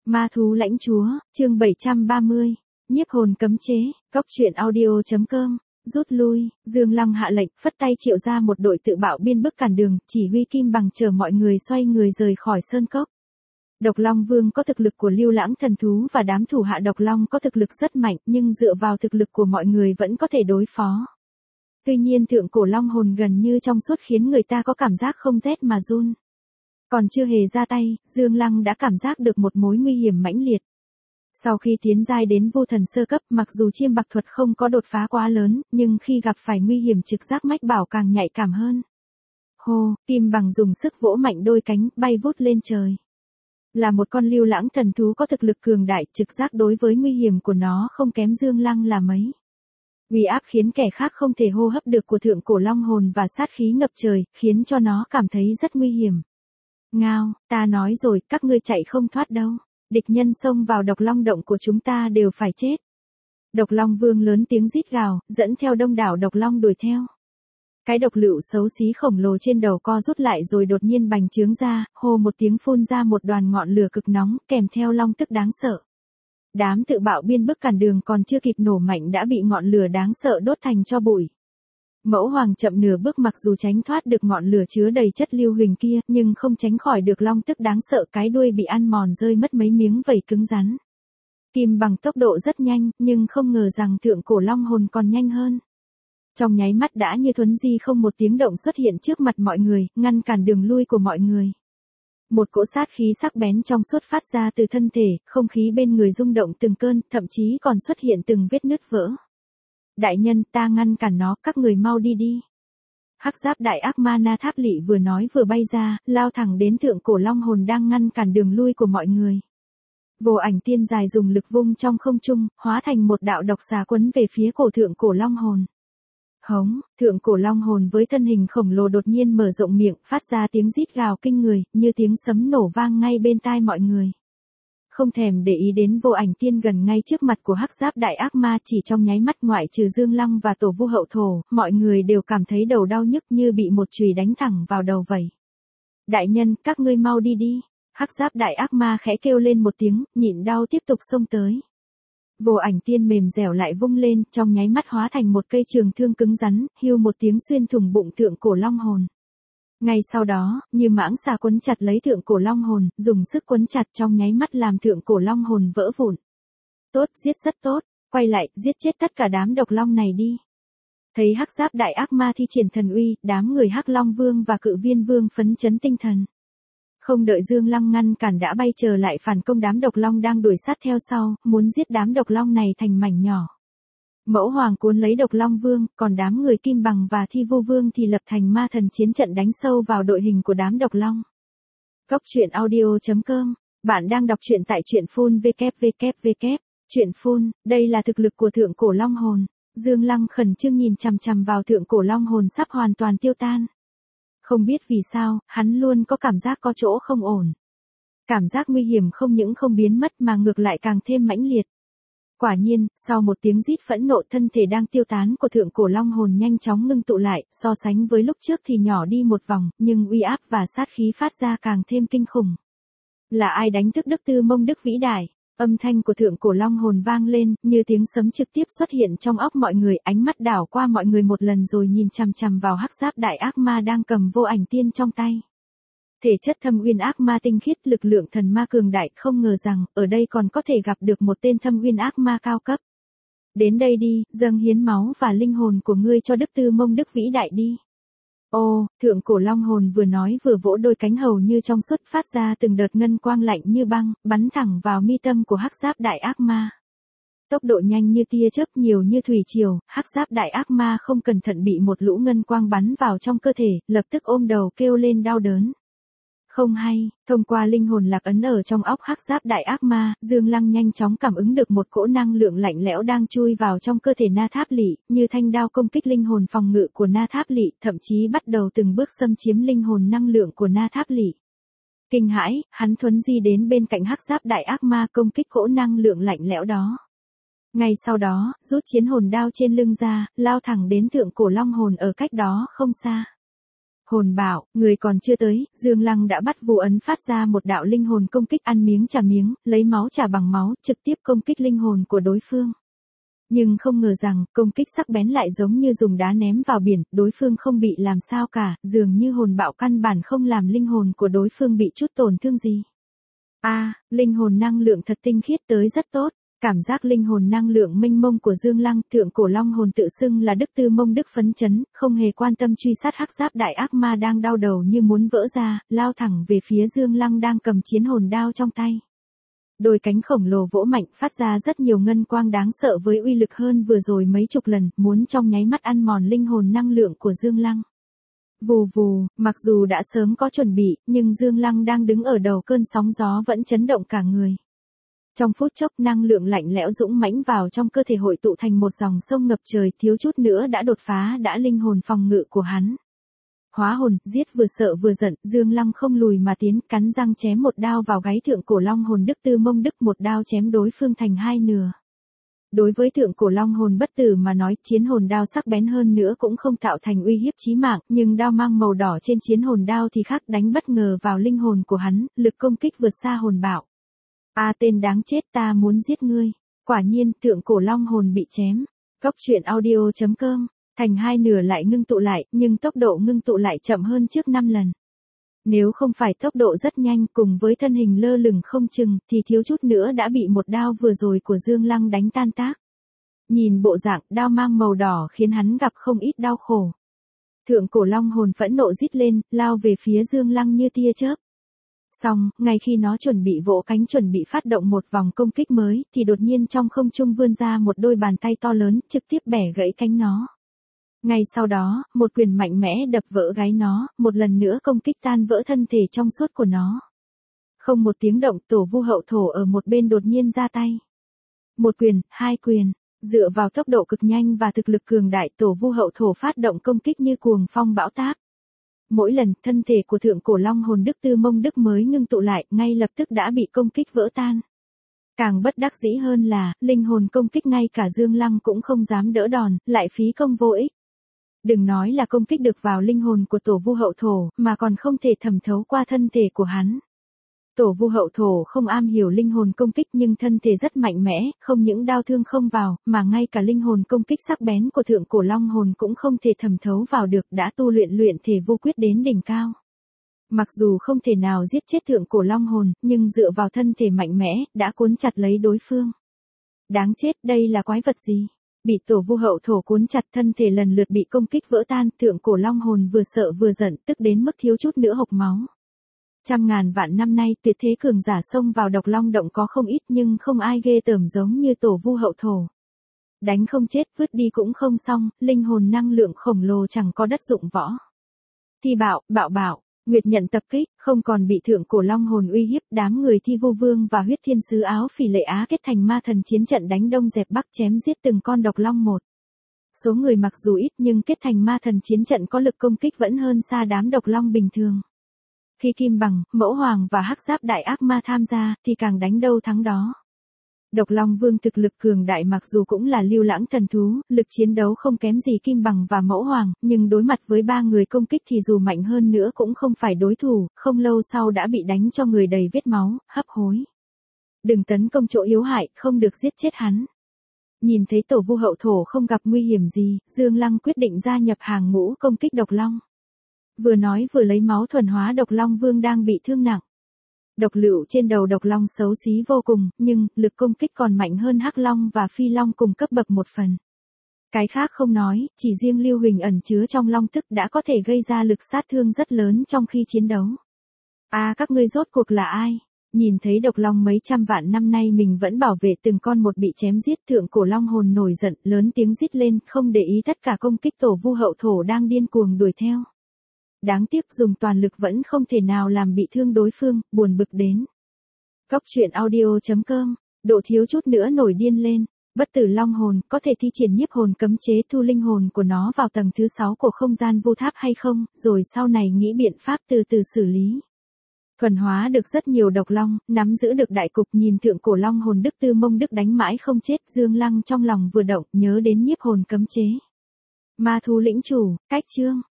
Ma thú lãnh chúa, chương 730, nhiếp hồn cấm chế, góc truyện audio.com, rút lui, Dương Lăng hạ lệnh, phất tay triệu ra một đội tự bạo biên bức cản đường, chỉ huy Kim Bằng chờ mọi người xoay người rời khỏi sơn cốc. Độc Long Vương có thực lực của Lưu Lãng thần thú và đám thủ hạ Độc Long có thực lực rất mạnh, nhưng dựa vào thực lực của mọi người vẫn có thể đối phó. Tuy nhiên thượng cổ long hồn gần như trong suốt khiến người ta có cảm giác không rét mà run. Còn chưa hề ra tay, Dương Lăng đã cảm giác được một mối nguy hiểm mãnh liệt. Sau khi tiến giai đến vô thần sơ cấp, mặc dù chiêm bạc thuật không có đột phá quá lớn, nhưng khi gặp phải nguy hiểm trực giác mách bảo càng nhạy cảm hơn. Hô, Kim Bằng dùng sức vỗ mạnh đôi cánh, bay vút lên trời. Là một con lưu lãng thần thú có thực lực cường đại, trực giác đối với nguy hiểm của nó không kém Dương Lăng là mấy. Uy áp khiến kẻ khác không thể hô hấp được của thượng cổ long hồn và sát khí ngập trời, khiến cho nó cảm thấy rất nguy hiểm. Ngao, ta nói rồi, các ngươi chạy không thoát đâu. Địch nhân xông vào Độc Long động của chúng ta đều phải chết. Độc Long Vương lớn tiếng rít gào, dẫn theo đông đảo Độc Long đuổi theo. Cái độc lựu xấu xí khổng lồ trên đầu co rút lại rồi đột nhiên bành trướng ra, hô một tiếng phun ra một đoàn ngọn lửa cực nóng, kèm theo long tức đáng sợ. Đám tự bạo biên bức cản đường còn chưa kịp nổ mạnh đã bị ngọn lửa đáng sợ đốt thành tro bụi. Mẫu hoàng chậm nửa bước, mặc dù tránh thoát được ngọn lửa chứa đầy chất lưu huỳnh kia, nhưng không tránh khỏi được long tức đáng sợ, cái đuôi bị ăn mòn rơi mất mấy miếng vảy cứng rắn. Kim Bằng tốc độ rất nhanh, nhưng không ngờ rằng thượng cổ long hồn còn nhanh hơn. Trong nháy mắt đã như thuấn di không một tiếng động xuất hiện trước mặt mọi người, ngăn cản đường lui của mọi người. Một cỗ sát khí sắc bén trong suốt phát ra từ thân thể, không khí bên người rung động từng cơn, thậm chí còn xuất hiện từng vết nứt vỡ. Đại nhân, ta ngăn cản nó, các người mau đi đi. Hắc giáp đại ác ma Na Tháp Lỵ vừa nói vừa bay ra, lao thẳng đến thượng cổ long hồn đang ngăn cản đường lui của mọi người. Vô Ảnh Tiên dài dùng lực vung trong không trung, hóa thành một đạo độc xà quấn về phía cổ thượng cổ long hồn. Hống, thượng cổ long hồn với thân hình khổng lồ đột nhiên mở rộng miệng, phát ra tiếng rít gào kinh người, như tiếng sấm nổ vang ngay bên tai mọi người. Không thèm để ý đến Vô Ảnh Tiên gần ngay trước mặt của hắc giáp đại ác ma, chỉ trong nháy mắt ngoại trừ Dương Lăng và Tổ Vu Hậu Thổ, mọi người đều cảm thấy đầu đau nhức như bị một chùy đánh thẳng vào đầu vậy. Đại nhân, các ngươi mau đi đi. Hắc giáp đại ác ma khẽ kêu lên một tiếng, nhịn đau tiếp tục xông tới. Vô Ảnh Tiên mềm dẻo lại vung lên, trong nháy mắt hóa thành một cây trường thương cứng rắn, hiu một tiếng xuyên thủng bụng thượng cổ long hồn. Ngay sau đó, như mãng xà quấn chặt lấy thượng cổ long hồn, dùng sức quấn chặt trong nháy mắt làm thượng cổ long hồn vỡ vụn. Tốt, giết rất tốt, quay lại, giết chết tất cả đám độc long này đi. Thấy hắc giáp đại ác ma thi triển thần uy, đám người Hắc Long Vương và Cự Viên Vương phấn chấn tinh thần. Không đợi Dương Lăng ngăn cản đã bay trở lại phản công, đám độc long đang đuổi sát theo sau, muốn giết đám độc long này thành mảnh nhỏ. Mẫu hoàng cuốn lấy Độc Long Vương, còn đám người Kim Bằng và Thi Vu Vương thì lập thành ma thần chiến trận đánh sâu vào đội hình của đám độc long. Góc truyện audio.com, bạn đang đọc truyện tại truyện phun www. Truyện phun, đây là thực lực của thượng cổ long hồn. Dương Lăng khẩn trương nhìn chằm chằm vào thượng cổ long hồn sắp hoàn toàn tiêu tan. Không biết vì sao, hắn luôn có cảm giác có chỗ không ổn. Cảm giác nguy hiểm không những không biến mất mà ngược lại càng thêm mãnh liệt. Quả nhiên, sau một tiếng rít phẫn nộ, thân thể đang tiêu tán của thượng cổ long hồn nhanh chóng ngưng tụ lại, so sánh với lúc trước thì nhỏ đi một vòng, nhưng uy áp và sát khí phát ra càng thêm kinh khủng. Là ai đánh thức Đức Tư Mông Đức vĩ đại? Âm thanh của thượng cổ long hồn vang lên, như tiếng sấm trực tiếp xuất hiện trong óc mọi người, ánh mắt đảo qua mọi người một lần rồi nhìn chằm chằm vào hắc giáp đại ác ma đang cầm Vô Ảnh Tiên trong tay. Thể chất thâm uyên ác ma tinh khiết, lực lượng thần ma cường đại, không ngờ rằng, ở đây còn có thể gặp được một tên thâm uyên ác ma cao cấp. Đến đây đi, dâng hiến máu và linh hồn của ngươi cho Đức Tư Mông Đức vĩ đại đi. Ô, thượng cổ long hồn vừa nói vừa vỗ đôi cánh hầu như trong suốt, phát ra từng đợt ngân quang lạnh như băng, bắn thẳng vào mi tâm của hắc giáp đại ác ma. Tốc độ nhanh như tia chớp, nhiều như thủy triều, hắc giáp đại ác ma không cẩn thận bị một lũ ngân quang bắn vào trong cơ thể, lập tức ôm đầu kêu lên đau đớn. Không hay, thông qua linh hồn lạc ấn ở trong óc hắc giáp đại ác ma, Dương Lăng nhanh chóng cảm ứng được một cỗ năng lượng lạnh lẽo đang chui vào trong cơ thể Na Tháp Lỵ, như thanh đao công kích linh hồn phòng ngự của Na Tháp Lỵ, thậm chí bắt đầu từng bước xâm chiếm linh hồn năng lượng của Na Tháp Lỵ. Kinh hãi, hắn thuấn di đến bên cạnh hắc giáp đại ác ma công kích cỗ năng lượng lạnh lẽo đó. Ngay sau đó, rút chiến hồn đao trên lưng ra, lao thẳng đến thượng cổ long hồn ở cách đó không xa. Hồn bảo, người còn chưa tới, Dương Lăng đã bắt Vu ấn phát ra một đạo linh hồn công kích ăn miếng trả miếng, lấy máu trả bằng máu, trực tiếp công kích linh hồn của đối phương. Nhưng không ngờ rằng, công kích sắc bén lại giống như dùng đá ném vào biển, đối phương không bị làm sao cả, dường như hồn bạo căn bản không làm linh hồn của đối phương bị chút tổn thương gì. Linh hồn năng lượng thật tinh khiết tới rất tốt. Cảm giác linh hồn năng lượng mênh mông của Dương Lăng, thượng cổ long hồn tự xưng là Đức Tư Mông Đức phấn chấn, không hề quan tâm truy sát hắc giáp đại ác ma đang đau đầu như muốn vỡ ra, lao thẳng về phía Dương Lăng đang cầm chiến hồn đao trong tay. Đôi cánh khổng lồ vỗ mạnh phát ra rất nhiều ngân quang đáng sợ với uy lực hơn vừa rồi mấy chục lần, muốn trong nháy mắt ăn mòn linh hồn năng lượng của Dương Lăng. Vù vù, mặc dù đã sớm có chuẩn bị, nhưng Dương Lăng đang đứng ở đầu cơn sóng gió vẫn chấn động cả người. Trong phút chốc năng lượng lạnh lẽo dũng mãnh vào trong cơ thể hội tụ thành một dòng sông ngập trời, thiếu chút nữa đã đột phá đã linh hồn phòng ngự của hắn. Hóa hồn, giết vừa sợ vừa giận, Dương Lăng không lùi mà tiến, cắn răng chém một đao vào gáy thượng cổ long hồn Đức Tư Mông Đức, một đao chém đối phương thành hai nửa. Đối với thượng cổ long hồn bất tử mà nói, chiến hồn đao sắc bén hơn nữa cũng không tạo thành uy hiếp chí mạng, nhưng đao mang màu đỏ trên chiến hồn đao thì khác, đánh bất ngờ vào linh hồn của hắn, lực công kích vượt xa hồn bạo. Tên đáng chết, ta muốn giết ngươi. Quả nhiên, thượng cổ long hồn bị chém. Góc truyện audio.com, thành hai nửa lại ngưng tụ lại, nhưng tốc độ ngưng tụ lại chậm hơn trước 5 lần. Nếu không phải tốc độ rất nhanh cùng với thân hình lơ lửng không chừng, thì thiếu chút nữa đã bị một đao vừa rồi của Dương Lăng đánh tan tác. Nhìn bộ dạng đao mang màu đỏ khiến hắn gặp không ít đau khổ. Thượng cổ long hồn phẫn nộ rít lên, lao về phía Dương Lăng như tia chớp. Xong, ngay khi nó chuẩn bị vỗ cánh chuẩn bị phát động một vòng công kích mới, thì đột nhiên trong không trung vươn ra một đôi bàn tay to lớn, trực tiếp bẻ gãy cánh nó. Ngay sau đó, một quyền mạnh mẽ đập vỡ gáy nó, một lần nữa công kích tan vỡ thân thể trong suốt của nó. Không một tiếng động, Tổ Vu Hậu Thổ ở một bên đột nhiên ra tay. Một quyền, hai quyền, dựa vào tốc độ cực nhanh và thực lực cường đại, Tổ Vu Hậu Thổ phát động công kích như cuồng phong bão táp. Mỗi lần, thân thể của thượng cổ long hồn Đức Tư Mông Đức mới ngưng tụ lại, ngay lập tức đã bị công kích vỡ tan. Càng bất đắc dĩ hơn là, linh hồn công kích ngay cả Dương Lăng cũng không dám đỡ đòn, lại phí công vô ích. Đừng nói là công kích được vào linh hồn của Tổ Vu Hậu Thổ, mà còn không thể thẩm thấu qua thân thể của hắn. Tổ Vu Hậu Thổ không am hiểu linh hồn công kích nhưng thân thể rất mạnh mẽ, không những đao thương không vào, mà ngay cả linh hồn công kích sắc bén của thượng cổ long hồn cũng không thể thẩm thấu vào được, đã tu luyện thể vu quyết đến đỉnh cao. Mặc dù không thể nào giết chết thượng cổ long hồn, nhưng dựa vào thân thể mạnh mẽ, đã cuốn chặt lấy đối phương. Đáng chết, đây là quái vật gì? Bị Tổ Vu Hậu Thổ cuốn chặt, thân thể lần lượt bị công kích vỡ tan, thượng cổ long hồn vừa sợ vừa giận, tức đến mức thiếu chút nữa hộc máu. Trăm ngàn vạn năm nay tuyệt thế cường giả xông vào Độc Long Động có không ít nhưng không ai ghê tởm giống như Tổ Vu Hậu Thổ. Đánh không chết, vứt đi cũng không xong, linh hồn năng lượng khổng lồ chẳng có đất dụng võ. Thi bạo, bạo, Nguyệt nhận tập kích, không còn bị thượng cổ long hồn uy hiếp, đám người Thi Vu Vương và Huyết Thiên Sứ Áo Phỉ Lệ Á kết thành ma thần chiến trận đánh đông dẹp bắc chém giết từng con độc long một. Số người mặc dù ít nhưng kết thành ma thần chiến trận có lực công kích vẫn hơn xa đám độc long bình thường. Khi Kim Bằng, Mẫu Hoàng và Hắc Giáp Đại Ác Ma tham gia, thì càng đánh đâu thắng đó. Độc Long Vương thực lực cường đại mặc dù cũng là lưu lãng thần thú, lực chiến đấu không kém gì Kim Bằng và Mẫu Hoàng, nhưng đối mặt với ba người công kích thì dù mạnh hơn nữa cũng không phải đối thủ, không lâu sau đã bị đánh cho người đầy vết máu, hấp hối. Đừng tấn công chỗ yếu hại, không được giết chết hắn. Nhìn thấy Tổ Vu Hậu Thổ không gặp nguy hiểm gì, Dương Lăng quyết định gia nhập hàng ngũ công kích Độc Long. Vừa nói vừa lấy máu thuần hóa Độc Long Vương đang bị thương nặng. Độc lựu trên đầu Độc Long xấu xí vô cùng, nhưng lực công kích còn mạnh hơn Hắc Long và Phi Long cùng cấp bậc một phần. Cái khác không nói, chỉ riêng Lưu Huỳnh ẩn chứa trong long tức đã có thể gây ra lực sát thương rất lớn trong khi chiến đấu. Các ngươi rốt cuộc là ai? Nhìn thấy Độc Long mấy trăm vạn năm nay mình vẫn bảo vệ từng con một bị chém giết, thượng cổ long hồn nổi giận, lớn tiếng rít lên, không để ý tất cả công kích Tổ Vu Hậu Thổ đang điên cuồng đuổi theo. Đáng tiếc dùng toàn lực vẫn không thể nào làm bị thương đối phương, buồn bực đến. Góc truyện audio.com, Độ thiếu chút nữa nổi điên lên. Bất tử long hồn có thể thi triển nhiếp hồn cấm chế thu linh hồn của nó vào tầng thứ 6 của không gian vu tháp hay không, rồi sau này nghĩ biện pháp từ từ xử lý. Thuần hóa được rất nhiều độc long, nắm giữ được đại cục, nhìn thượng cổ long hồn Đức Tư Mông Đức đánh mãi không chết, Dương Lăng trong lòng vừa động, nhớ đến nhiếp hồn cấm chế. Ma thú lĩnh chủ, cách chương.